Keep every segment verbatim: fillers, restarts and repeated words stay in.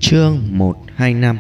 Chương một hai năm.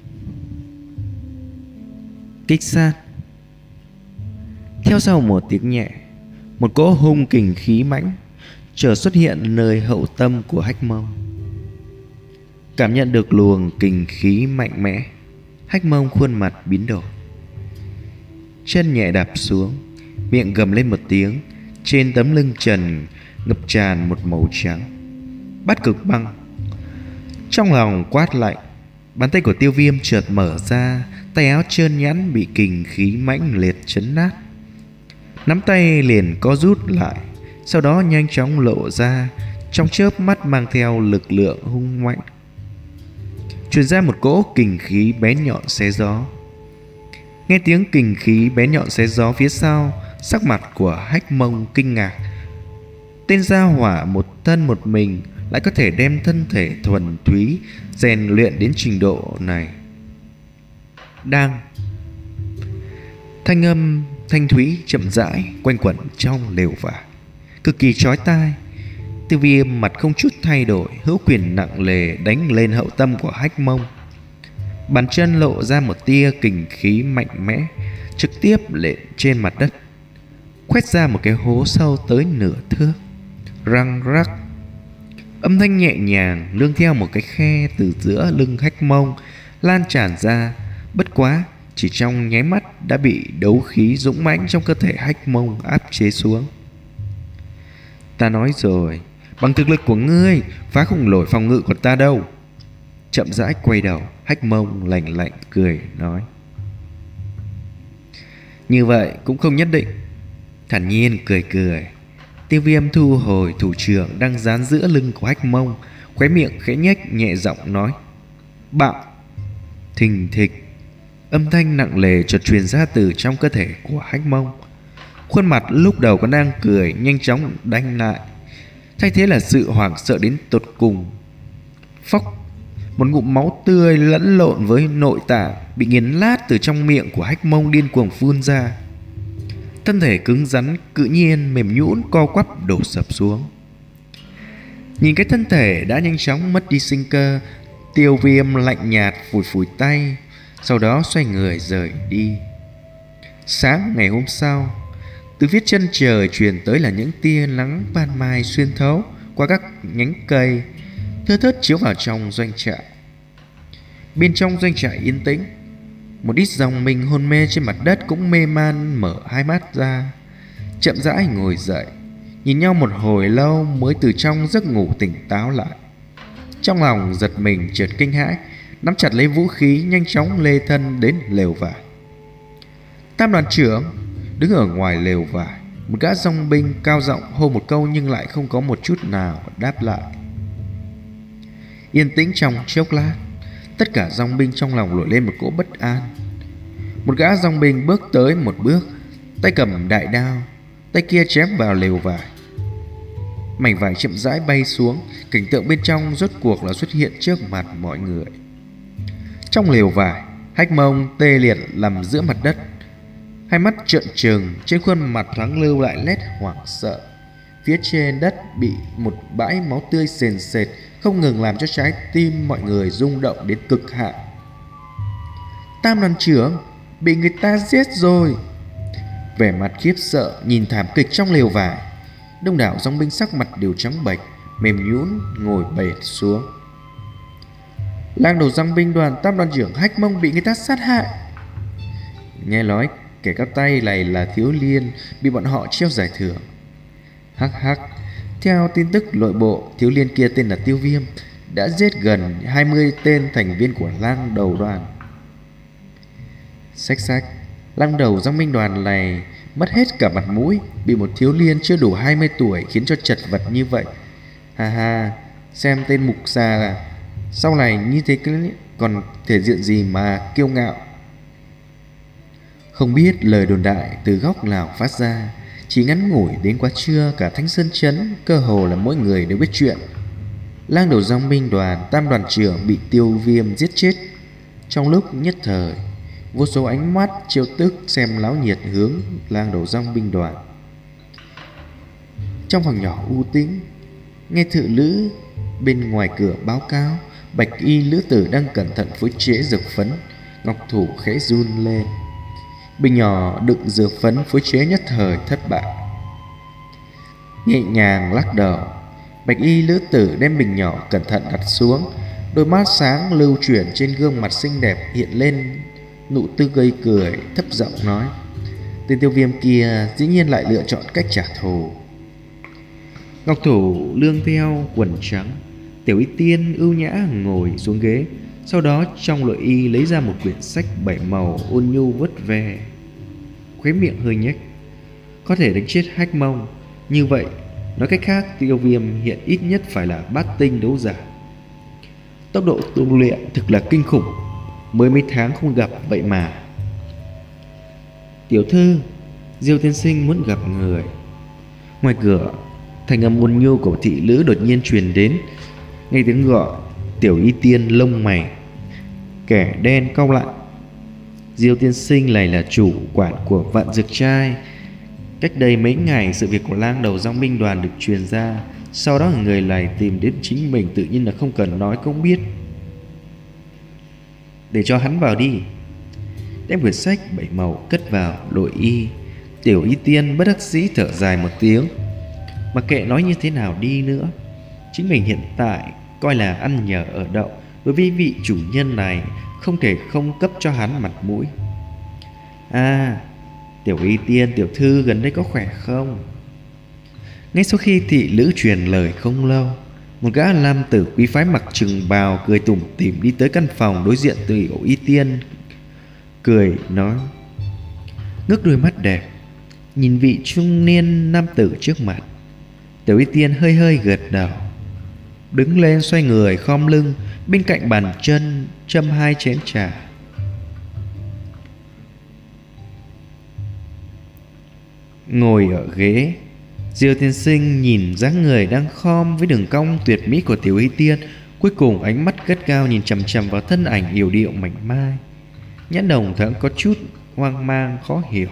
Kích sát. Theo sau một tiếng nhẹ, một cỗ hung kình khí mãnh chợt xuất hiện nơi hậu tâm của Hách Mông. Cảm nhận được luồng kình khí mạnh mẽ, Hách Mông khuôn mặt biến đổi, chân nhẹ đạp xuống, miệng gầm lên một tiếng. Trên tấm lưng trần ngập tràn một màu trắng, bát cực băng. Trong lòng quát lạnh, bàn tay của Tiêu Viêm chợt mở ra, tay áo trơn nhẵn bị kình khí mãnh liệt chấn nát. Nắm tay liền co rút lại, sau đó nhanh chóng lộ ra, trong chớp mắt mang theo lực lượng hung mạnh, truyền ra một cỗ kình khí bén nhọn xé gió. Nghe tiếng kình khí bén nhọn xé gió phía sau, sắc mặt của Hách Mông kinh ngạc. Tên gia hỏa một thân một mình lại có thể đem thân thể thuần túy rèn luyện đến trình độ này. Đang thanh âm thanh thúy chậm rãi quanh quẩn trong lều vải, cực kỳ chói tai. Tiêu Viêm mặt không chút thay đổi, hữu quyền nặng nề đánh lên hậu tâm của Hách Mông. Bàn chân lộ ra một tia kình khí mạnh mẽ, trực tiếp lên trên mặt đất, khoét ra một cái hố sâu tới nửa thước. Răng rắc, âm thanh nhẹ nhàng nương theo một cái khe từ giữa lưng Hách Mông lan tràn ra. Bất quá chỉ trong nháy mắt đã bị đấu khí dũng mãnh trong cơ thể Hách Mông áp chế xuống. Ta nói rồi, bằng thực lực của ngươi phá không nổi phòng ngự của ta đâu. Chậm rãi quay đầu, Hách Mông lạnh lạnh cười nói. Như vậy cũng không nhất định. Thản nhiên cười cười, Tiêu Viêm thu hồi thủ trưởng đang dán giữa lưng của Hách Mông, khóe miệng khẽ nhếch nhẹ giọng nói. Bạo. Thình thịch, âm thanh nặng nề chợt truyền ra từ trong cơ thể của Hách Mông. Khuôn mặt lúc đầu còn đang cười nhanh chóng đanh lại, thay thế là sự hoảng sợ đến tột cùng. Phốc, một ngụm máu tươi lẫn lộn với nội tạng bị nghiền nát từ trong miệng của Hách Mông điên cuồng phun ra. Thân thể cứng rắn tự nhiên mềm nhũn co quắp đổ sập xuống. Nhìn cái thân thể đã nhanh chóng mất đi sinh cơ, Tiêu Viêm lạnh nhạt phủi phủi tay, sau đó xoay người rời đi. Sáng ngày hôm sau, từ phía chân trời truyền tới là những tia nắng ban mai xuyên thấu qua các nhánh cây, thưa thớt chiếu vào trong doanh trại. Bên trong doanh trại yên tĩnh, một ít dòng mình hôn mê trên mặt đất cũng mê man mở hai mắt ra, chậm rãi ngồi dậy, nhìn nhau một hồi lâu mới từ trong giấc ngủ tỉnh táo lại. Trong lòng giật mình chợt kinh hãi, nắm chặt lấy vũ khí nhanh chóng lê thân đến lều vải. Tam đoàn trưởng đứng ở ngoài lều vải, một gã dòng binh cao giọng hô một câu nhưng lại không có một chút nào đáp lại. Yên tĩnh trong chốc lát, tất cả dòng binh trong lòng nổi lên một cỗ bất an. Một gã dòng binh bước tới một bước, tay cầm đại đao, tay kia chém vào lều vải. Mảnh vải chậm rãi bay xuống, cảnh tượng bên trong rốt cuộc là xuất hiện trước mặt mọi người. Trong lều vải, Hách Mông tê liệt nằm giữa mặt đất, hai mắt trợn trừng, trên khuôn mặt thoáng lưu lại nét hoảng sợ. Phía trên đất bị một bãi máu tươi sền sệt, không ngừng làm cho trái tim mọi người rung động đến cực hạn. Tam đoàn trưởng bị người ta giết rồi. Vẻ mặt khiếp sợ nhìn thảm kịch trong lều vải, đông đảo dòng binh sắc mặt đều trắng bệch, mềm nhũn ngồi bệt xuống. Lang đầu dòng binh đoàn Tam đoàn trưởng Hách Mông bị người ta sát hại. Nghe nói kẻ cắt tay này là Thiếu Liên, bị bọn họ treo giải thưởng. Hắc hắc, theo tin tức nội bộ, Thiếu Liên kia tên là Tiêu Viêm, đã giết gần hai mươi tên thành viên của lang đầu đoàn. Xách xách, lang đầu dòng binh đoàn này mất hết cả mặt mũi, bị một thiếu liên chưa đủ hai mươi tuổi khiến cho chật vật như vậy. Ha ha, xem tên mục già là sau này như thế còn thể diện gì mà kiêu ngạo. Không biết lời đồn đại từ góc nào phát ra, chỉ ngắn ngủi đến quá trưa, cả Thanh Sơn Trấn cơ hồ là mỗi người đều biết chuyện. Lang đầu dòng binh đoàn Tam đoàn trưởng bị Tiêu Viêm giết chết. Trong lúc nhất thời, vô số ánh mắt trêu tức xem náo nhiệt hướng lang đầu dòng binh đoàn. Trong phòng nhỏ u tĩnh, nghe thự lữ bên ngoài cửa báo cáo Bạch y lữ tử đang cẩn thận phối chế dược phấn. Ngọc thủ khẽ run lên. Bình nhỏ đựng dược phấn phối chế nhất thời thất bại. Nhẹ nhàng lắc đầu, Bạch y lữ tử đem bình nhỏ cẩn thận đặt xuống. Đôi mắt sáng lưu chuyển trên gương mặt xinh đẹp hiện lên nụ tươi gây cười, thấp giọng nói: tên Tiêu Viêm kia dĩ nhiên lại lựa chọn cách trả thù. Ngọc thủ lương theo quần trắng. Tiểu Y Tiên ưu nhã ngồi xuống ghế, sau đó trong nội y lấy ra một quyển sách bảy màu ôn nhu vớt ve. Khóe miệng hơi nhếch. Có thể đánh chết Hách Mông, như vậy nói cách khác Tiêu Viêm hiện ít nhất phải là bát tinh đấu giả. Tốc độ tu luyện thực là kinh khủng, mới mấy tháng không gặp vậy mà. Tiểu thư, Diêu tiên sinh muốn gặp người. Ngoài cửa, thanh âm ôn nhu của thị nữ đột nhiên truyền đến. Nghe tiếng gọi, Tiểu Y Tiên lông mày kẻ đen cau lại. Diêu tiên sinh này là chủ quản của Vạn Dược Trai. Cách đây mấy ngày, sự việc của lang đầu dòng binh đoàn được truyền ra. Sau đó người này tìm đến chính mình, tự nhiên là không cần nói cũng biết. Để cho hắn vào đi. Đem quyển sách bảy màu cất vào nội y. Tiểu Y Tiên bất đắc dĩ thở dài một tiếng. Mặc kệ nói như thế nào đi nữa, chính mình hiện tại coi là ăn nhờ ở đậu. Đối với vị chủ nhân này, không thể không cấp cho hắn mặt mũi. À, Tiểu Y Tiên tiểu thư gần đây có khỏe không? Ngay sau khi thị nữ truyền lời không lâu, một gã nam tử quý phái mặc trừng bào cười tủm tỉm đi tới căn phòng đối diện Tiểu Y Tiên, cười nói, ngước đôi mắt đẹp nhìn vị trung niên nam tử trước mặt. Tiểu Y Tiên hơi hơi gật đầu, đứng lên xoay người khom lưng bên cạnh bàn chân châm hai chén trà. Ngồi ở ghế, Diêu tiên sinh nhìn dáng người đang khom với đường cong tuyệt mỹ của Tiểu Y Tiên, cuối cùng ánh mắt gắt gao nhìn chằm chằm vào thân ảnh yểu điệu mảnh mai, nhãn đồng thoáng có chút hoang mang khó hiểu.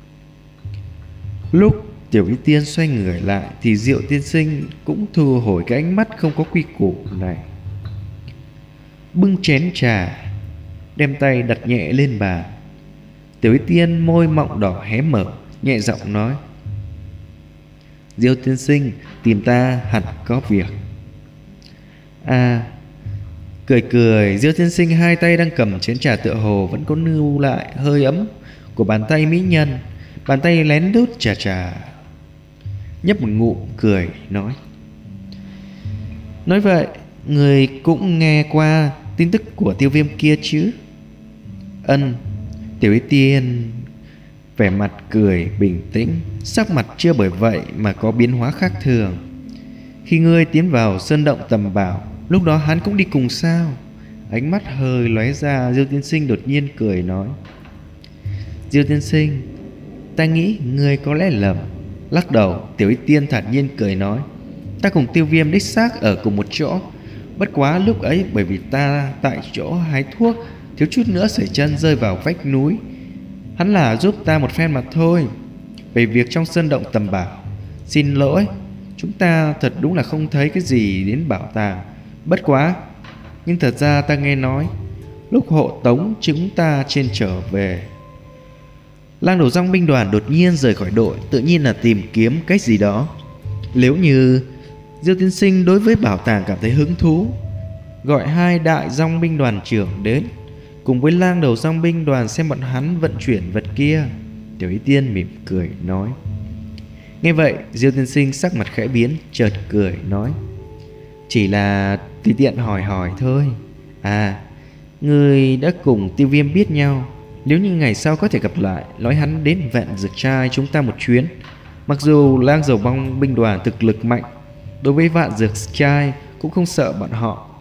Lúc Tiểu Y Tiên xoay người lại thì Diêu tiên sinh cũng thu hồi cái ánh mắt không có quy củ này, bưng chén trà, đem tay đặt nhẹ lên bàn. Tiểu Y Tiên môi mọng đỏ hé mở, nhẹ giọng nói, Diêu tiên sinh tìm ta hẳn có việc. À, cười cười, Diêu tiên sinh hai tay đang cầm chén trà tựa hồ vẫn có lưu lại hơi ấm của bàn tay mỹ nhân. Bàn tay lén đút trà trà, nhấp một ngụm cười nói, nói vậy người cũng nghe qua tin tức của Tiêu Viêm kia chứ? Ân. Tiểu Y Tiên vẻ mặt cười bình tĩnh, sắc mặt chưa bởi vậy mà có biến hóa khác thường. Khi ngươi tiến vào sơn động tầm bảo, lúc đó hắn cũng đi cùng sao? Ánh mắt hơi lóe ra, Diêu tiên sinh đột nhiên cười nói, Diêu tiên sinh, ta nghĩ ngươi có lẽ lầm. Lắc đầu, Tiểu Y Tiên thản nhiên cười nói, ta cùng Tiêu Viêm đích xác ở cùng một chỗ, bất quá lúc ấy bởi vì ta tại chỗ hái thuốc, thiếu chút nữa sẩy chân rơi vào vách núi. Hắn là giúp ta một phen mà thôi. Về việc trong sơn động tầm bảo, xin lỗi, chúng ta thật đúng là không thấy cái gì đến bảo tàng. Bất quá, nhưng thật ra ta nghe nói lúc hộ tống chúng ta trên trở về, lang đầu dòng binh đoàn đột nhiên rời khỏi đội, tự nhiên là tìm kiếm cái gì đó. Nếu như Diêu tiên sinh đối với bảo tàng cảm thấy hứng thú, gọi hai đại dòng binh đoàn trưởng đến, cùng với lang đầu dòng binh đoàn xem bọn hắn vận chuyển vật kia. Tiểu Y Tiên mỉm cười nói. Nghe vậy, Diêu tiên sinh sắc mặt khẽ biến, chợt cười nói, chỉ là tùy tiện hỏi hỏi thôi. À, người đã cùng Tiêu Viêm biết nhau, nếu như ngày sau có thể gặp lại, nói hắn đến Vạn Dược Trai chúng ta một chuyến. Mặc dù lang dầu bong binh đoàn thực lực mạnh, đối với Vạn Dược Trai cũng không sợ bọn họ.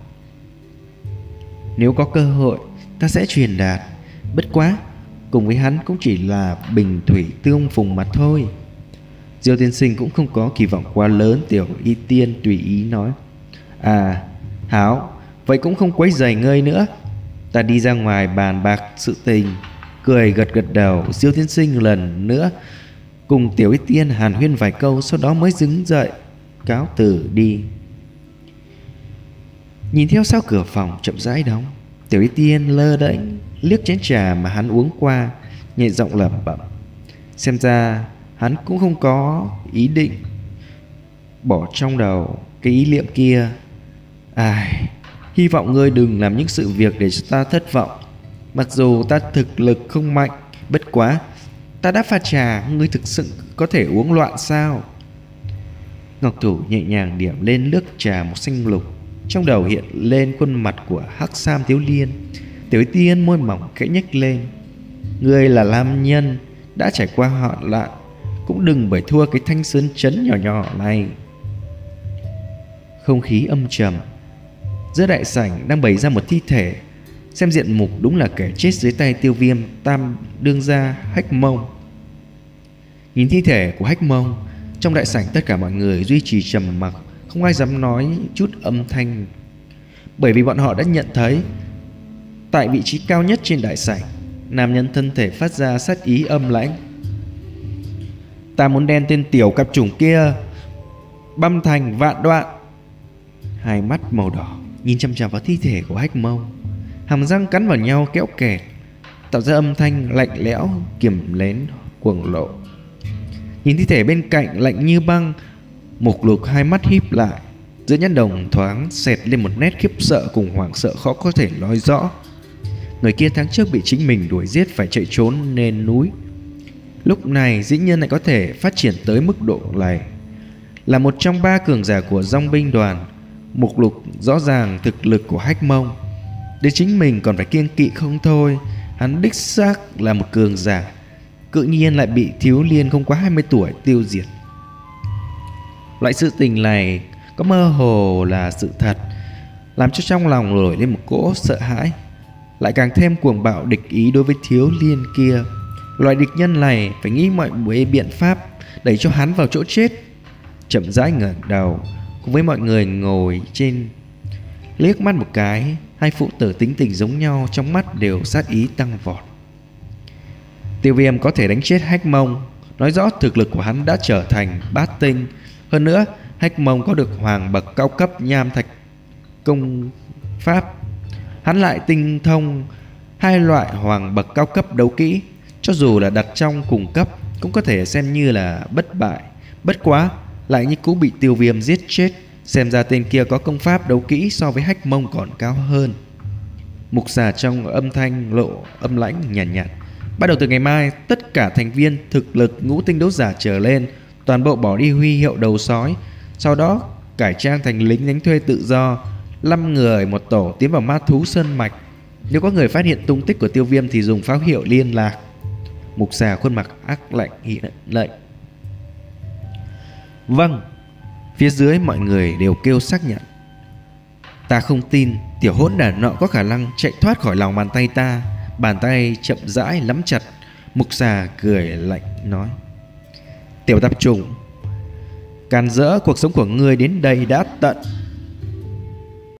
Nếu có cơ hội, ta sẽ truyền đạt. Bất quá, cùng với hắn cũng chỉ là bình thủy tương phùng mà thôi. Diêu tiên sinh cũng không có kỳ vọng quá lớn. Tiểu Y Tiên tùy ý nói, à, hảo, vậy cũng không quấy rầy ngươi nữa, ta đi ra ngoài bàn bạc sự tình. Cười gật gật đầu, Diêu tiên sinh lần nữa cùng Tiểu Y Tiên hàn huyên vài câu, sau đó mới đứng dậy cáo từ đi. Nhìn theo sau cửa phòng chậm rãi đóng, Tiểu Y Tiên lơ đễnh liếc chén trà mà hắn uống qua, nhẹ giọng lẩm bẩm. Xem ra hắn cũng không có ý định bỏ trong đầu cái ý niệm kia. Ai, hy vọng ngươi đừng làm những sự việc để cho ta thất vọng. Mặc dù ta thực lực không mạnh, bất quá ta đã pha trà, ngươi thực sự có thể uống loạn sao? Ngọc thủ nhẹ nhàng điểm lên nước trà màu xanh lục, trong đầu hiện lên khuôn mặt của Hắc Sam thiếu niên. Tiểu Y Tiên môi mỏng khẽ nhếch lên. Ngươi là nam nhân đã trải qua hoạn nạn, cũng đừng bởi thua cái thanh sơn chấn nhỏ nhỏ này. Không khí âm trầm. Giữa đại sảnh đang bày ra một thi thể, xem diện mục đúng là kẻ chết dưới tay Tiêu Viêm tam đương gia Hách Mông. Nhìn thi thể của Hách Mông, trong đại sảnh tất cả mọi người duy trì trầm mặc, không ai dám nói chút âm thanh, bởi vì bọn họ đã nhận thấy tại vị trí cao nhất trên đại sảnh, nam nhân thân thể phát ra sát ý âm lãnh. Ta muốn đen tên tiểu cặp chủng kia băm thành vạn đoạn. Hai mắt màu đỏ nhìn chăm chăm vào thi thể của Hách Mông, hàm răng cắn vào nhau kéo kẹt, tạo ra âm thanh lạnh lẽo kiềm lén cuồng lộ. Nhìn thi thể bên cạnh lạnh như băng, Mục Lục hai mắt híp lại, giữa nhãn đồng thoáng xẹt lên một nét khiếp sợ cùng hoảng sợ khó có thể nói rõ. Người kia tháng trước bị chính mình đuổi giết phải chạy trốn lên núi, lúc này dĩ nhiên lại có thể phát triển tới mức độ này. Là một trong ba cường giả của dòng binh đoàn, Mục Lục rõ ràng thực lực của Hách Mông, đến chính mình còn phải kiêng kỵ không thôi. Hắn đích xác là một cường giả, tự nhiên lại bị thiếu niên không quá hai mươi tuổi tiêu diệt. Loại sự tình này có mơ hồ là sự thật, làm cho trong lòng nổi lên một cỗ sợ hãi, lại càng thêm cuồng bạo địch ý đối với thiếu niên kia. Loại địch nhân này phải nghĩ mọi biện pháp đẩy cho hắn vào chỗ chết. Chậm rãi ngẩng đầu, cùng với mọi người ngồi trên, liếc mắt một cái, hai phụ tử tính tình giống nhau, trong mắt đều sát ý tăng vọt. Tiêu Viêm có thể đánh chết Hách Mông, nói rõ thực lực của hắn đã trở thành bát tinh. Hơn nữa, Hách Mông có được hoàng bậc cao cấp nham thạch công pháp, hắn lại tinh thông hai loại hoàng bậc cao cấp đấu kỹ, cho dù là đặt trong cùng cấp cũng có thể xem như là bất bại. Bất quá lại như cũ bị Tiêu Viêm giết chết, xem ra tên kia có công pháp đấu kỹ so với Hách Mông còn cao hơn. Mục Xà trong âm thanh lộ âm lãnh nhàn nhạt, nhạt. Bắt đầu từ ngày mai, tất cả thành viên thực lực ngũ tinh đấu giả trở lên toàn bộ bỏ đi huy hiệu đầu sói, sau đó cải trang thành lính đánh thuê tự do, năm người một tổ tiến vào ma thú sơn mạch. Nếu có người phát hiện tung tích của Tiêu Viêm thì dùng pháo hiệu liên lạc. Mục Xà khuôn mặt ác lạnh hiện lệnh. Vâng. Phía dưới mọi người đều kêu xác nhận. Ta không tin tiểu hỗn đản nọ có khả năng chạy thoát khỏi lòng bàn tay ta. Bàn tay chậm rãi nắm chặt. Mục Xà cười lạnh nói, tiểu tạp chủng, càn rỡ, cuộc sống của ngươi đến đây đã tận.